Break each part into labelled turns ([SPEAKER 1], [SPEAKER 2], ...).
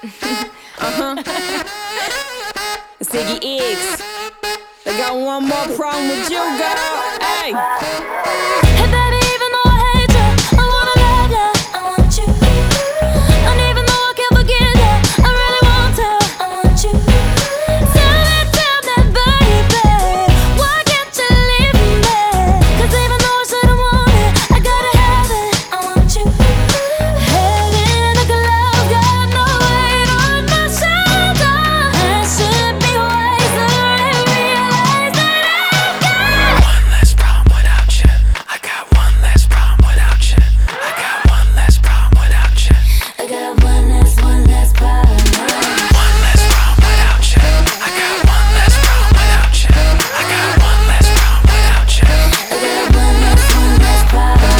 [SPEAKER 1] It's Iggy Iggs. They got one more problem with you, girl. Hey.
[SPEAKER 2] Hey baby, even though I hate you, I wanna love you, I want you. And even though I can't forget you, I really want to, I want you. Tell me, baby, why can't you leave me? 'Cause even though I shouldn't want it, I gotta have it, I want you. Heaven like a love, got no weight on my shoulder. I should be wiser and realize that I've got
[SPEAKER 3] one less problem without you. I got one less problem without you. I got one less problem without you.
[SPEAKER 2] I got one less problem.
[SPEAKER 3] One less problem without you. I got one less problem without you. I got one less problem without you.
[SPEAKER 2] I got one less problem.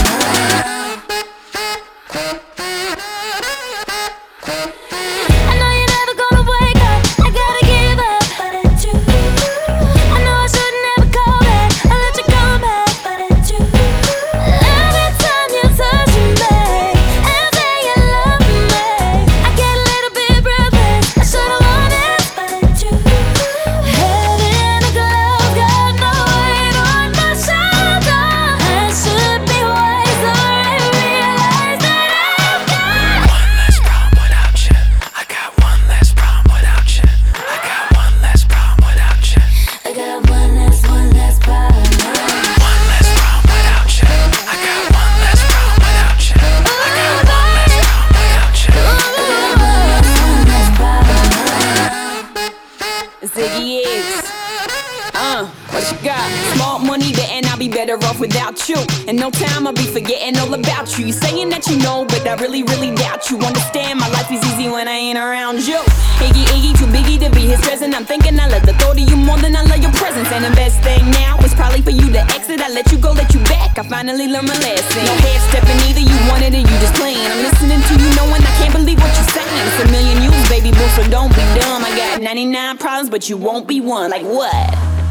[SPEAKER 2] I know you're never gonna wake up, I gotta give up, but it's you. I know I shouldn't ever call back, I let you come back, but it's you. Every time you touch me and say you love me, I get a little bit breathless, I should've known it, but it's you. Heaven like a love, got no weight on my shoulder. I should be wiser and realize that I've got
[SPEAKER 3] One less problem without you. I got one less problem without you. I got one less problem without you.
[SPEAKER 2] I got one less problem.
[SPEAKER 3] One less problem without you. I got one less problem without you. I got one less problem without you.
[SPEAKER 2] One less problem.
[SPEAKER 1] It's Iggy Iggs. What you got? Small money there and I'll be better off without you. In no time I'll be forgetting all about you. You saying that you know, but I really doubt you. Understand my life is easy when I ain't around you. Iggy, too biggie to be his present. I'm thinking I love the thought of you more than I love your presence. And the best thing now is probably for you to exit. I let you go, let you back. I finally learned my lesson. No head stepping either, you wanted it, you just playing. I'm listening to you knowing I can't believe what you're saying. It's a million you, baby boo, so don't be dumb. I got 99 problems, but you won't be one. Like what?